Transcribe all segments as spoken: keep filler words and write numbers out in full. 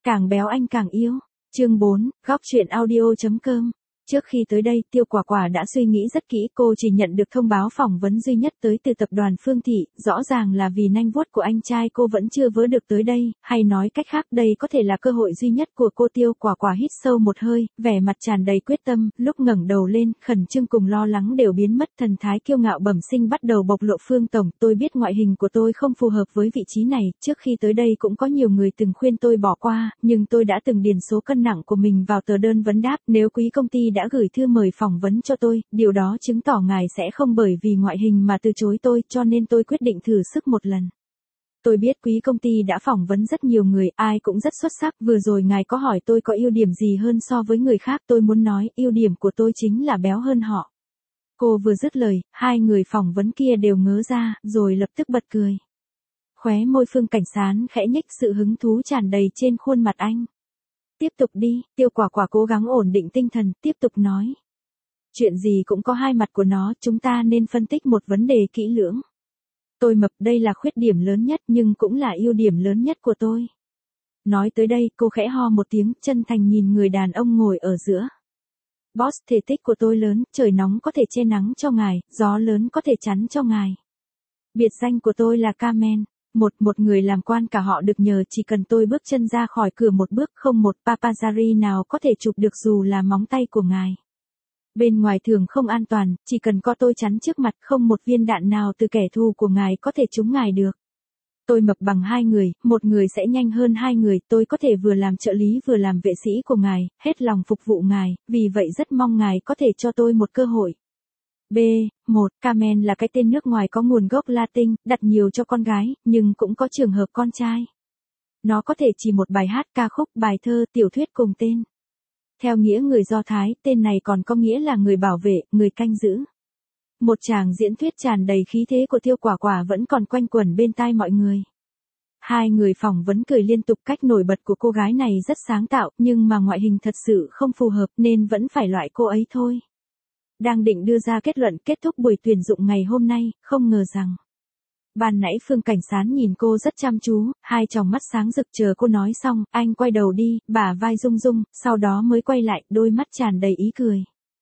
Càng béo anh càng yêu. Chương bốn, góc truyện audio.com. Trước khi tới đây, Tiêu Quả Quả đã suy nghĩ rất kỹ, cô chỉ nhận được thông báo phỏng vấn duy nhất tới từ tập đoàn Phương Thị, rõ ràng là vì nanh vuốt của anh trai cô vẫn chưa vớ được tới đây, hay nói cách khác đây có thể là cơ hội duy nhất của cô. Tiêu Quả Quả hít sâu một hơi, vẻ mặt tràn đầy quyết tâm, lúc ngẩng đầu lên, khẩn trương cùng lo lắng đều biến mất, thần thái kiêu ngạo bẩm sinh bắt đầu bộc lộ. Phương tổng, tôi biết ngoại hình của tôi không phù hợp với vị trí này, trước khi tới đây cũng có nhiều người từng khuyên tôi bỏ qua, nhưng tôi đã từng điền số cân nặng của mình vào tờ đơn vấn đáp, nếu quý công ty đã gửi thư mời phỏng vấn cho tôi, điều đó chứng tỏ ngài sẽ không bởi vì ngoại hình mà từ chối tôi, cho nên tôi quyết định thử sức một lần. Tôi biết quý công ty đã phỏng vấn rất nhiều người, ai cũng rất xuất sắc, vừa rồi ngài có hỏi tôi có ưu điểm gì hơn so với người khác, tôi muốn nói, ưu điểm của tôi chính là béo hơn họ. Cô vừa dứt lời, hai người phỏng vấn kia đều ngớ ra, rồi lập tức bật cười. Khóe môi Phương Cảnh Sán khẽ nhếch, sự hứng thú tràn đầy trên khuôn mặt anh. Tiếp tục đi, Tiêu Quả Quả cố gắng ổn định tinh thần, tiếp tục nói. Chuyện gì cũng có hai mặt của nó, chúng ta nên phân tích một vấn đề kỹ lưỡng. Tôi mập, đây là khuyết điểm lớn nhất nhưng cũng là ưu điểm lớn nhất của tôi. Nói tới đây, cô khẽ ho một tiếng, chân thành nhìn người đàn ông ngồi ở giữa. Boss, thể tích của tôi lớn, trời nóng có thể che nắng cho ngài, gió lớn có thể chắn cho ngài. Biệt danh của tôi là Carmen. Một, một người làm quan cả họ được nhờ, chỉ cần tôi bước chân ra khỏi cửa một bước, không một paparazzi nào có thể chụp được dù là móng tay của ngài. Bên ngoài thường không an toàn, chỉ cần có tôi chắn trước mặt, không một viên đạn nào từ kẻ thù của ngài có thể trúng ngài được. Tôi mập bằng hai người, một người sẽ nhanh hơn hai người, tôi có thể vừa làm trợ lý vừa làm vệ sĩ của ngài, hết lòng phục vụ ngài, vì vậy rất mong ngài có thể cho tôi một cơ hội. B. một. Carmen là cái tên nước ngoài có nguồn gốc Latin, đặt nhiều cho con gái, nhưng cũng có trường hợp con trai. Nó có thể chỉ một bài hát, ca khúc, bài thơ, tiểu thuyết cùng tên. Theo nghĩa người Do Thái, tên này còn có nghĩa là người bảo vệ, người canh giữ. Một tràng diễn thuyết tràn đầy khí thế của Tiêu Quả Quả vẫn còn quanh quẩn bên tai mọi người. Hai người phỏng vấn cười liên tục, cách nổi bật của cô gái này rất sáng tạo, nhưng mà ngoại hình thật sự không phù hợp nên vẫn phải loại cô ấy thôi. Đang định đưa ra kết luận kết thúc buổi tuyển dụng ngày hôm nay, không ngờ rằng. Ban nãy Phương Cảnh Sán nhìn cô rất chăm chú, hai tròng mắt sáng rực, chờ cô nói xong, anh quay đầu đi, bả vai rung rung, sau đó mới quay lại, đôi mắt tràn đầy ý cười.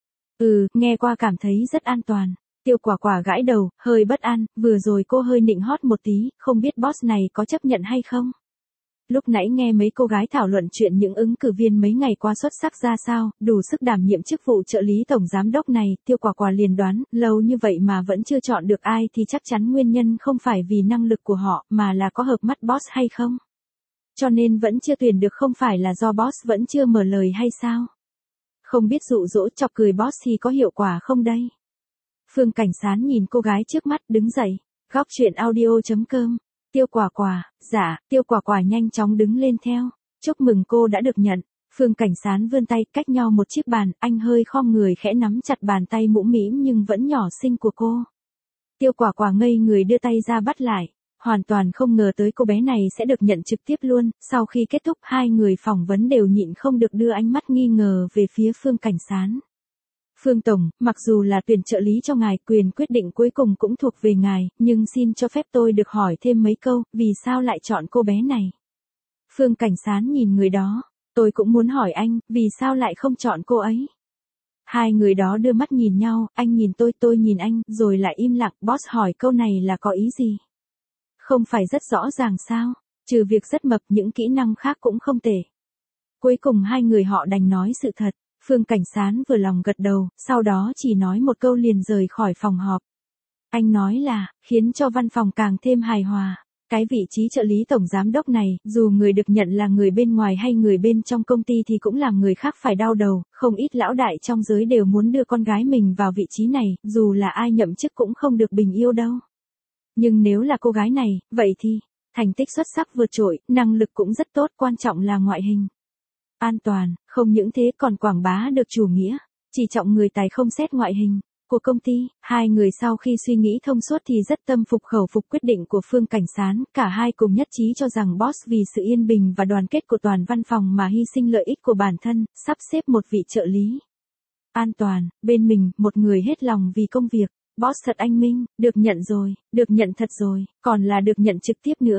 Ừ, nghe qua cảm thấy rất an toàn. Tiêu Quả Quả gãi đầu, hơi bất an, vừa rồi cô hơi nịnh hót một tí, không biết boss này có chấp nhận hay không? Lúc nãy nghe mấy cô gái thảo luận chuyện những ứng cử viên mấy ngày qua xuất sắc ra sao, đủ sức đảm nhiệm chức vụ trợ lý tổng giám đốc này, Tiêu Quả Quả liền đoán, lâu như vậy mà vẫn chưa chọn được ai thì chắc chắn nguyên nhân không phải vì năng lực của họ, mà là có hợp mắt boss hay không. Cho nên vẫn chưa tuyển được, không phải là do boss vẫn chưa mở lời hay sao? Không biết dụ dỗ chọc cười boss thì có hiệu quả không đây? Phương Cảnh Sán nhìn cô gái trước mắt, đứng dậy. Góc truyện audio.com. Tiêu Quả Quả, dạ, Tiêu Quả Quả nhanh chóng đứng lên theo. Chúc mừng cô đã được nhận. Phương Cảnh Sán vươn tay, cách nhau một chiếc bàn, anh hơi khom người khẽ nắm chặt bàn tay mũm mĩm nhưng vẫn nhỏ xinh của cô. Tiêu Quả Quả ngây người đưa tay ra bắt lại. Hoàn toàn không ngờ tới cô bé này sẽ được nhận trực tiếp luôn. Sau khi kết thúc, hai người phỏng vấn đều nhịn không được đưa ánh mắt nghi ngờ về phía Phương Cảnh Sán. Phương Tổng, mặc dù là tuyển trợ lý cho ngài, quyền quyết định cuối cùng cũng thuộc về ngài, nhưng xin cho phép tôi được hỏi thêm mấy câu, vì sao lại chọn cô bé này? Phương Cảnh Sán nhìn người đó, tôi cũng muốn hỏi anh, vì sao lại không chọn cô ấy? Hai người đó đưa mắt nhìn nhau, anh nhìn tôi, tôi nhìn anh, rồi lại im lặng. Boss hỏi câu này là có ý gì? Không phải rất rõ ràng sao? Trừ việc rất mập, những kỹ năng khác cũng không tệ. Cuối cùng hai người họ đành nói sự thật. Phương Cảnh Sán vừa lòng gật đầu, sau đó chỉ nói một câu liền rời khỏi phòng họp. Anh nói là, khiến cho văn phòng càng thêm hài hòa. Cái vị trí trợ lý tổng giám đốc này, dù người được nhận là người bên ngoài hay người bên trong công ty thì cũng làm người khác phải đau đầu, không ít lão đại trong giới đều muốn đưa con gái mình vào vị trí này, dù là ai nhậm chức cũng không được bình yêu đâu. Nhưng nếu là cô gái này, vậy thì, thành tích xuất sắc vượt trội, năng lực cũng rất tốt, quan trọng là ngoại hình. An toàn, không những thế còn quảng bá được chủ nghĩa, chỉ trọng người tài không xét ngoại hình của công ty. Hai người sau khi suy nghĩ thông suốt thì rất tâm phục khẩu phục quyết định của Phương Cảnh Sán, cả hai cùng nhất trí cho rằng boss vì sự yên bình và đoàn kết của toàn văn phòng mà hy sinh lợi ích của bản thân, sắp xếp một vị trợ lý an toàn bên mình, một người hết lòng vì công việc. Boss thật anh minh, được nhận rồi, được nhận thật rồi, còn là được nhận trực tiếp nữa.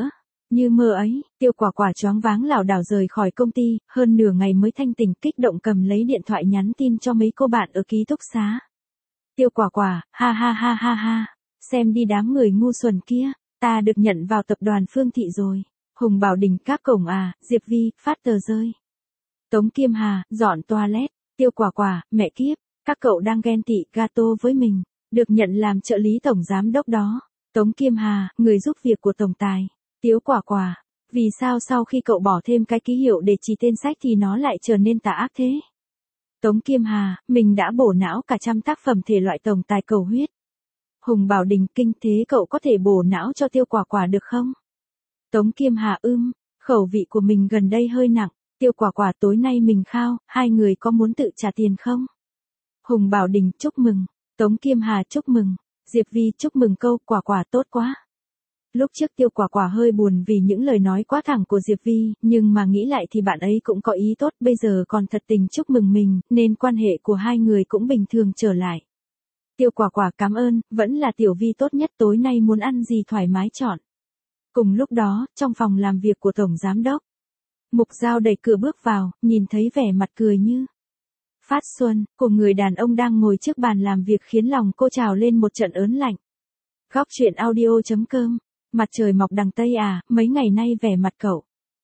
Như mơ ấy, Tiêu Quả Quả choáng váng lảo đảo rời khỏi công ty, hơn nửa ngày mới thanh tỉnh, kích động cầm lấy điện thoại nhắn tin cho mấy cô bạn ở ký túc xá. Tiêu Quả Quả, ha ha ha ha ha, xem đi đám người ngu xuẩn kia, ta được nhận vào tập đoàn Phương Thị rồi. Hùng Bảo Đình, các cổng à, Diệp Vi, phát tờ rơi. Tống Kiêm Hà, dọn toilet. Tiêu Quả Quả, mẹ kiếp, các cậu đang ghen tị gato với mình, được nhận làm trợ lý tổng giám đốc đó. Tống Kiêm Hà, người giúp việc của tổng tài. Tiêu Quả Quả, vì sao sau khi cậu bỏ thêm cái ký hiệu để chỉ tên sách thì nó lại trở nên tà ác thế? Tống Kiêm Hà, mình đã bổ não cả trăm tác phẩm thể loại tổng tài cầu huyết. Hùng Bảo Đình, kinh thế cậu có thể bổ não cho Tiêu Quả Quả được không? Tống Kiêm Hà, ưm, khẩu vị của mình gần đây hơi nặng. Tiêu Quả Quả, tối nay mình khao, hai người có muốn tự trả tiền không? Hùng Bảo Đình, chúc mừng. Tống Kiêm Hà, chúc mừng. Diệp Vi, chúc mừng câu, Quả Quả tốt quá. Lúc trước Tiêu Quả Quả hơi buồn vì những lời nói quá thẳng của Diệp Vi, nhưng mà nghĩ lại thì bạn ấy cũng có ý tốt, bây giờ còn thật tình chúc mừng mình, nên quan hệ của hai người cũng bình thường trở lại. Tiêu Quả Quả, cảm ơn, vẫn là Tiểu Vi tốt nhất, tối nay muốn ăn gì thoải mái chọn. Cùng lúc đó, trong phòng làm việc của Tổng Giám Đốc, Mục Giao đẩy cửa bước vào, nhìn thấy vẻ mặt cười như phát xuân của người đàn ông đang ngồi trước bàn làm việc khiến lòng cô trào lên một trận ớn lạnh. Góc truyện audio chấm com. Mặt trời mọc đằng Tây à, mấy ngày nay vẻ mặt cậu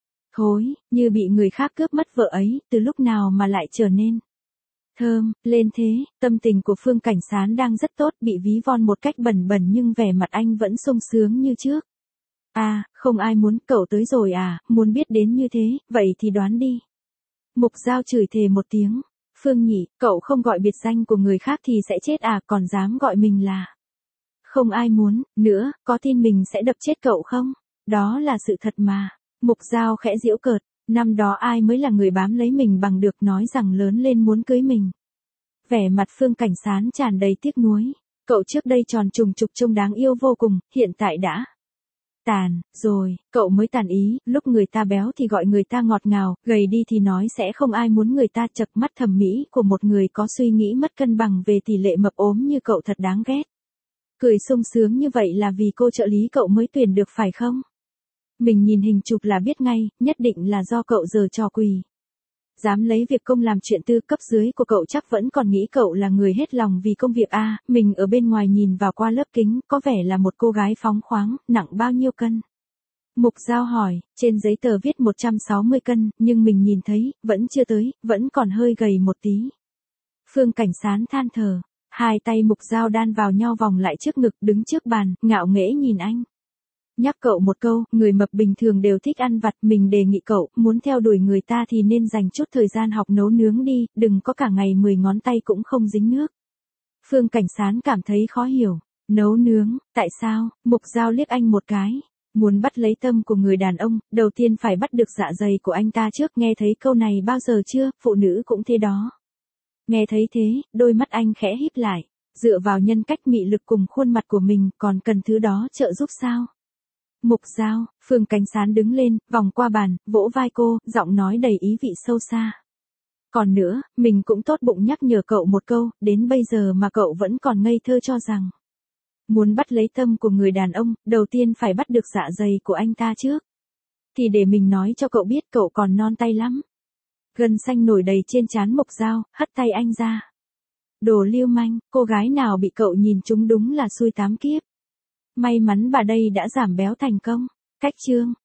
thối, như bị người khác cướp mất vợ ấy, từ lúc nào mà lại trở nên thơm lên thế. Tâm tình của Phương Cảnh Sán đang rất tốt, bị ví von một cách bẩn bẩn nhưng vẻ mặt anh vẫn sung sướng như trước. À, không ai muốn, cậu tới rồi à, muốn biết đến như thế, vậy thì đoán đi. Mục Giao chửi thề một tiếng. Phương nhỉ, cậu không gọi biệt danh của người khác thì sẽ chết à, còn dám gọi mình là không ai muốn, nữa, có tin mình sẽ đập chết cậu không? Đó là sự thật mà. Mục Giao khẽ giễu cợt, năm đó ai mới là người bám lấy mình bằng được, nói rằng lớn lên muốn cưới mình. Vẻ mặt Phương Cảnh Sán tràn đầy tiếc nuối. Cậu trước đây tròn trùng trục trông đáng yêu vô cùng, hiện tại đã tàn rồi. Cậu mới tàn ý, lúc người ta béo thì gọi người ta ngọt ngào, gầy đi thì nói sẽ không ai muốn người ta. Chật mắt thẩm mỹ của một người có suy nghĩ mất cân bằng về tỷ lệ mập ốm như cậu thật đáng ghét. Cười sung sướng như vậy là vì cô trợ lý cậu mới tuyển được phải không? Mình nhìn hình chụp là biết ngay, nhất định là do cậu giở trò quỳ. Dám lấy việc công làm chuyện tư, cấp dưới của cậu chắc vẫn còn nghĩ cậu là người hết lòng vì công việc a. À, mình ở bên ngoài nhìn vào qua lớp kính, có vẻ là một cô gái phóng khoáng, nặng bao nhiêu cân? Mục Giao hỏi, trên giấy tờ viết một trăm sáu mươi cân, nhưng mình nhìn thấy, vẫn chưa tới, vẫn còn hơi gầy một tí. Phương Cảnh Sán than thở. Hai tay Mục Giao đan vào nhau vòng lại trước ngực, đứng trước bàn, ngạo nghễ nhìn anh. Nhắc cậu một câu, người mập bình thường đều thích ăn vặt, mình đề nghị cậu, muốn theo đuổi người ta thì nên dành chút thời gian học nấu nướng đi, đừng có cả ngày mười ngón tay cũng không dính nước. Phương Cảnh Sán cảm thấy khó hiểu. Nấu nướng, tại sao? Mục Giao liếc anh một cái. Muốn bắt lấy tâm của người đàn ông, đầu tiên phải bắt được dạ dày của anh ta trước, nghe thấy câu này bao giờ chưa, phụ nữ cũng thế đó. Nghe thấy thế, đôi mắt anh khẽ híp lại, dựa vào nhân cách mị lực cùng khuôn mặt của mình, còn cần thứ đó trợ giúp sao? Mục Giao, Phương Cảnh Sán đứng lên, vòng qua bàn, vỗ vai cô, giọng nói đầy ý vị sâu xa. Còn nữa, mình cũng tốt bụng nhắc nhở cậu một câu, đến bây giờ mà cậu vẫn còn ngây thơ cho rằng muốn bắt lấy tâm của người đàn ông, đầu tiên phải bắt được dạ dày của anh ta trước. Thì để mình nói cho cậu biết, cậu còn non tay lắm. Gân xanh nổi đầy trên trán Mục Giao, hất tay anh ra. Đồ lưu manh, cô gái nào bị cậu nhìn trúng đúng là xui tám kiếp. May mắn bà đây đã giảm béo thành công. Cách chương.